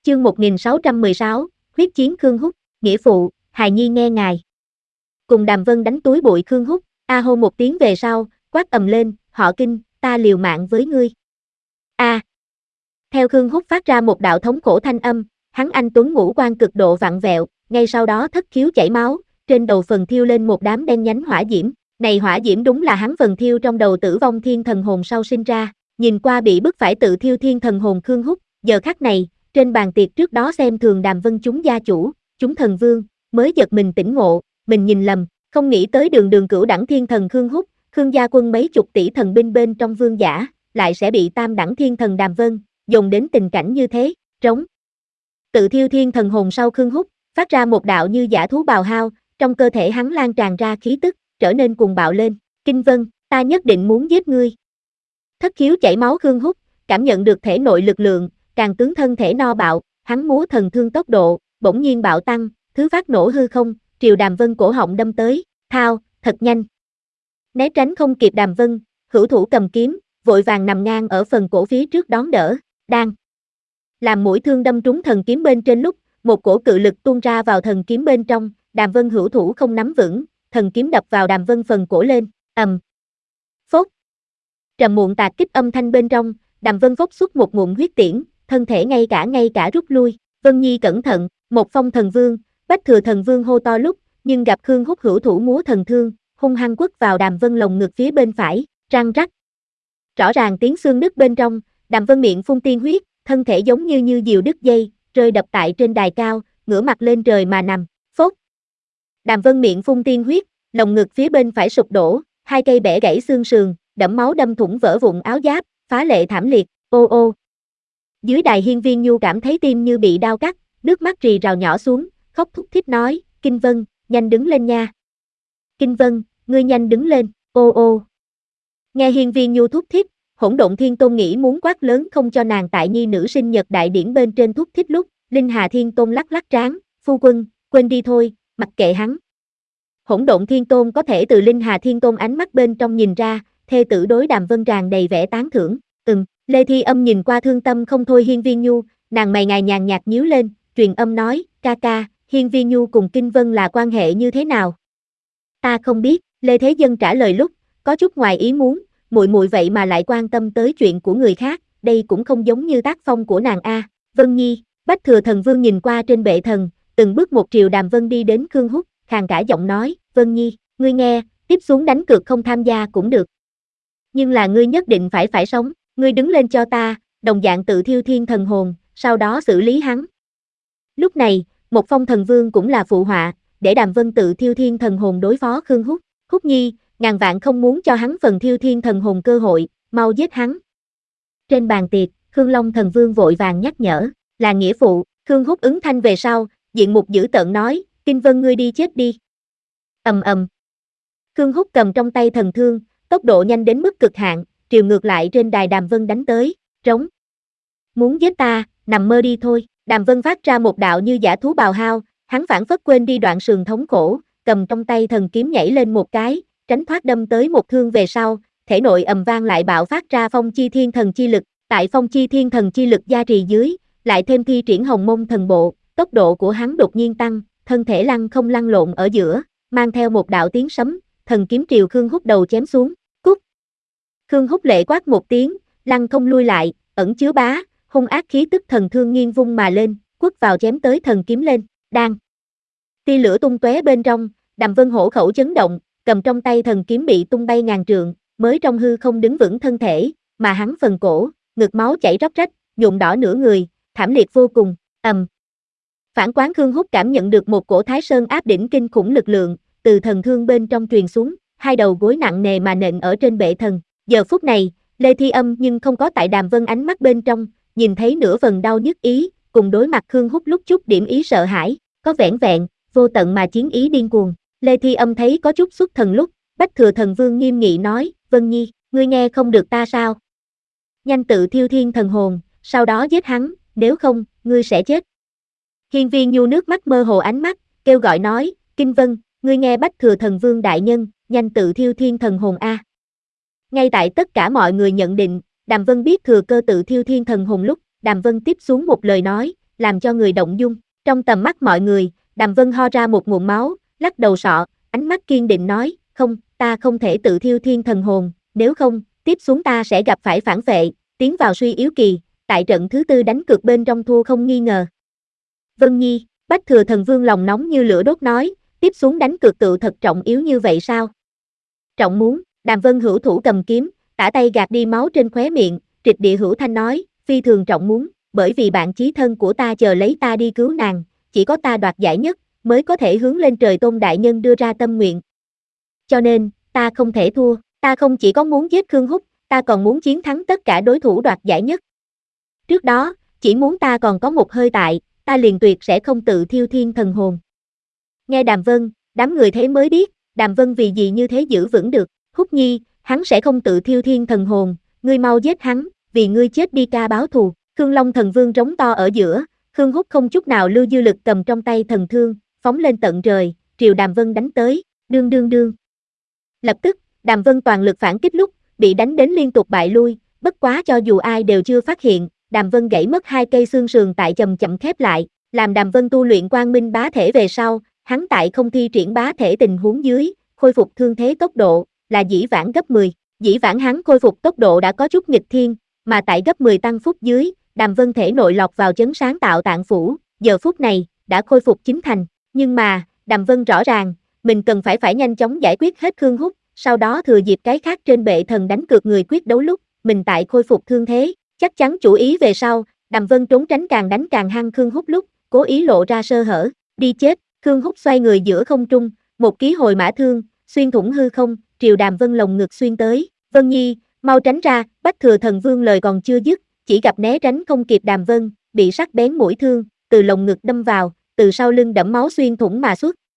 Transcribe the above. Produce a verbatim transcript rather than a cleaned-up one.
Chương một nghìn sáu trăm mười sáu, huyết chiến Khương Húc, nghĩa phụ, hài nhi nghe ngài. Cùng Đàm Vân đánh túi bụi Khương Húc, a hô một tiếng về sau, quát ầm lên, họ Kinh, ta liều mạng với ngươi. A. À. Theo Khương Húc phát ra một đạo thống khổ thanh âm, hắn anh tuấn ngũ quan cực độ vặn vẹo, ngay sau đó thất khiếu chảy máu, trên đầu phần thiêu lên một đám đen nhánh hỏa diễm. Này hỏa diễm đúng là hắn phần thiêu trong đầu tử vong thiên thần hồn sau sinh ra. Nhìn qua bị bức phải tự thiêu thiên thần hồn Khương Húc, giờ khắc này, trên bàn tiệc trước đó xem thường Đàm Vân chúng gia chủ, chúng thần vương, mới giật mình tỉnh ngộ, mình nhìn lầm, không nghĩ tới đường đường cửu đẳng thiên thần Khương Húc, Khương gia quân mấy chục tỷ thần binh bên trong vương giả, lại sẽ bị tam đẳng thiên thần Đàm Vân, dồn đến tình cảnh như thế, trống. Tự thiêu thiên thần hồn sau Khương Húc, phát ra một đạo như dã thú bào hao, trong cơ thể hắn lan tràn ra khí tức, trở nên cuồng bạo lên, Kinh Vân, ta nhất định muốn giết ngươi. Thất khiếu chảy máu Khương Húc, cảm nhận được thể nội lực lượng, càng tướng thân thể no bạo, hắn múa thần thương tốc độ, bỗng nhiên bạo tăng, thứ phát nổ hư không, triều Đàm Vân cổ họng đâm tới, thao, thật nhanh. Né tránh không kịp Đàm Vân, hữu thủ cầm kiếm, vội vàng nằm ngang ở phần cổ phía trước đón đỡ, đang. Làm mũi thương đâm trúng thần kiếm bên trên lúc, một cổ cự lực tuôn ra vào thần kiếm bên trong, Đàm Vân hữu thủ không nắm vững, thần kiếm đập vào Đàm Vân phần cổ lên, ầm. Phốt. Trầm muộn tạc kích âm thanh bên trong, Đàm Vân phốc xuất một ngụm huyết tiễn, thân thể ngay cả ngay cả rút lui, Vân Nhi cẩn thận, một phong thần vương, Bách Thừa thần vương hô to lúc, nhưng gặp Khương Húc hữu thủ múa thần thương, hung hăng quất vào Đàm Vân lồng ngực phía bên phải, răng rắc. Rõ ràng tiếng xương nứt bên trong, Đàm Vân miệng phun tiên huyết, thân thể giống như như diều đứt dây, rơi đập tại trên đài cao, ngửa mặt lên trời mà nằm, phốt. Đàm Vân miệng phun tiên huyết, lồng ngực phía bên phải sụp đổ, hai cây bẻ gãy xương sườn, đẫm máu đâm thủng vỡ vụn áo giáp, phá lệ thảm liệt, ô ô. Dưới đài Hiên Viên Nhu cảm thấy tim như bị đau cắt, nước mắt rì rào nhỏ xuống, khóc thút thít nói, Kinh Vân, nhanh đứng lên nha. Kinh Vân, ngươi nhanh đứng lên, ô ô. Nghe Hiên Viên Nhu thút thít, Hỗn Độn Thiên Tôn nghĩ muốn quát lớn không cho nàng tại nhi nữ sinh nhật đại điển bên trên thút thít lúc, Linh Hà Thiên Tôn lắc lắc trán, phu quân, quên đi thôi, mặc kệ hắn. Hỗn Độn Thiên Tôn có thể từ Linh Hà Thiên Tôn ánh mắt bên trong nhìn ra, thê tử đối Đàm Vân tràn đầy vẻ tán thưởng, ừm, Lê Thi Âm nhìn qua thương tâm không thôi Hiên Viên Nhu, nàng mày ngài nhàn nhạt nhíu lên, truyền âm nói, ca ca, Hiên Viên Nhu cùng Kinh Vân là quan hệ như thế nào? Ta không biết, Lê Thế Dân trả lời lúc, có chút ngoài ý muốn, muội muội vậy mà lại quan tâm tới chuyện của người khác, đây cũng không giống như tác phong của nàng a. Vân Nhi, Bách Thừa thần vương nhìn qua trên bệ thần, từng bước một triều Đàm Vân đi đến Khương Húc, khàn cả giọng nói, Vân Nhi, ngươi nghe, tiếp xuống đánh cược không tham gia cũng được. Nhưng là ngươi nhất định phải phải sống, ngươi đứng lên cho ta, đồng dạng tự thiêu thiên thần hồn, sau đó xử lý hắn. Lúc này, một phong thần vương cũng là phụ họa, để Đàm Vân tự thiêu thiên thần hồn đối phó Khương Húc. Húc Nhi, ngàn vạn không muốn cho hắn phần thiêu thiên thần hồn cơ hội, mau giết hắn. Trên bàn tiệc, Khương Long thần vương vội vàng nhắc nhở, là nghĩa phụ, Khương Húc ứng thanh về sau, diện mục dữ tợn nói, Kinh Vân ngươi đi chết đi. Ầm ầm. Khương Húc cầm trong tay thần thương, tốc độ nhanh đến mức cực hạn, triều ngược lại trên đài Đàm Vân đánh tới, trống. Muốn giết ta, nằm mơ đi thôi, Đàm Vân phát ra một đạo như dã thú bào hao, hắn phản phất quên đi đoạn sườn thống khổ, cầm trong tay thần kiếm nhảy lên một cái, tránh thoát đâm tới một thương về sau, thể nội ầm vang lại bạo phát ra phong chi thiên thần chi lực, tại phong chi thiên thần chi lực gia trì dưới, lại thêm thi triển hồng mông thần bộ, tốc độ của hắn đột nhiên tăng, thân thể lăn không lăn lộn ở giữa, mang theo một đạo tiếng sấm, thần kiếm triều Khương Húc đầu chém xuống, cút. Khương Húc lệ quát một tiếng, lăn không lui lại, ẩn chứa bá, hung ác khí tức thần thương nghiêng vung mà lên, quất vào chém tới thần kiếm lên, đang. Tia lửa tung tóe bên trong, Đàm Vân hổ khẩu chấn động, cầm trong tay thần kiếm bị tung bay ngàn trượng, mới trong hư không đứng vững thân thể, mà hắn phần cổ, ngực máu chảy róc rách, nhuộm đỏ nửa người, thảm liệt vô cùng, ầm. Phản quán Khương Húc cảm nhận được một cổ Thái Sơn áp đỉnh kinh khủng lực lượng, từ thần thương bên trong truyền xuống, hai đầu gối nặng nề mà nện ở trên bệ thần. Giờ phút này, Lê Thi Âm nhưng không có tại Đàm Vân ánh mắt bên trong, nhìn thấy nửa phần đau nhức ý, cùng đối mặt Khương Húc lúc chút điểm ý sợ hãi, có vẻn vẹn, vô tận mà chiến ý điên cuồng. Lê Thi Âm thấy có chút xuất thần lúc, Bách Thừa thần vương nghiêm nghị nói, Vân Nhi, ngươi nghe không được ta sao? Nhanh tự thiêu thiên thần hồn, sau đó giết hắn, nếu không, ngươi sẽ chết. Hiên Viên Nhu nước mắt mơ hồ ánh mắt, kêu gọi nói, Kinh Vân, ngươi nghe Bách Thừa thần vương đại nhân, nhanh tự thiêu thiên thần hồn a. Ngay tại tất cả mọi người nhận định, Đàm Vân biết thừa cơ tự thiêu thiên thần hồn lúc, Đàm Vân tiếp xuống một lời nói, làm cho người động dung. Trong tầm mắt mọi người, Đàm Vân ho ra một nguồn máu, lắc đầu sọ, ánh mắt kiên định nói, không, ta không thể tự thiêu thiên thần hồn, nếu không, tiếp xuống ta sẽ gặp phải phản vệ, tiến vào suy yếu kỳ, tại trận thứ tư đánh cược bên trong thua không nghi ngờ. Vân Nhi, Bách Thừa Thần Vương lòng nóng như lửa đốt nói, tiếp xuống đánh cược tự thật trọng yếu như vậy sao? Trọng muốn, Đàm Vân hữu thủ cầm kiếm, tả tay gạt đi máu trên khóe miệng, trịch địa hữu thanh nói, phi thường trọng muốn, bởi vì bạn chí thân của ta chờ lấy ta đi cứu nàng, chỉ có ta đoạt giải nhất, mới có thể hướng lên trời tôn đại nhân đưa ra tâm nguyện. Cho nên, ta không thể thua, ta không chỉ có muốn giết Khương Húc, ta còn muốn chiến thắng tất cả đối thủ đoạt giải nhất. Trước đó, chỉ muốn ta còn có một hơi tại, ta liền tuyệt sẽ không tự thiêu thiên thần hồn. Nghe Đàm Vân, đám người thấy mới biết, Đàm Vân vì gì như thế giữ vững được, Húc Nhi, hắn sẽ không tự thiêu thiên thần hồn, ngươi mau giết hắn, vì ngươi chết đi ca báo thù. Khương Long Thần Vương trống to ở giữa, Khương Húc không chút nào lưu dư lực cầm trong tay thần thương, phóng lên tận trời, triều Đàm Vân đánh tới, đương đương đương. Lập tức, Đàm Vân toàn lực phản kích lúc, bị đánh đến liên tục bại lui, bất quá cho dù ai đều chưa phát hiện, Đàm Vân gãy mất hai cây xương sườn tại chậm chậm khép lại, làm Đàm Vân tu luyện quang minh bá thể về sau, hắn tại không thi triển bá thể tình huống dưới, khôi phục thương thế tốc độ, là dĩ vãng gấp mười, dĩ vãng hắn khôi phục tốc độ đã có chút nghịch thiên, mà tại gấp mười tăng phúc dưới, Đàm Vân thể nội lọt vào chấn sáng tạo tạng phủ, giờ phút này, đã khôi phục chính thành, nhưng mà, Đàm Vân rõ ràng, mình cần phải phải nhanh chóng giải quyết hết Khương Húc, sau đó thừa dịp cái khác trên bệ thần đánh cược người quyết đấu lúc, mình tại khôi phục thương thế, chắc chắn chủ ý về sau, Đàm Vân trốn tránh càng đánh càng hăng Khương Húc lúc, cố ý lộ ra sơ hở, đi chết, Khương Húc xoay người giữa không trung, một ký hồi mã thương, xuyên thủng hư không, triều Đàm Vân lồng ngực xuyên tới, Vân Nhi, mau tránh ra, Bách Thừa Thần Vương lời còn chưa dứt, chỉ gặp né tránh không kịp Đàm Vân, bị sắc bén mũi thương, từ lồng ngực đâm vào, từ sau lưng đẫm máu xuyên thủng mà xuất,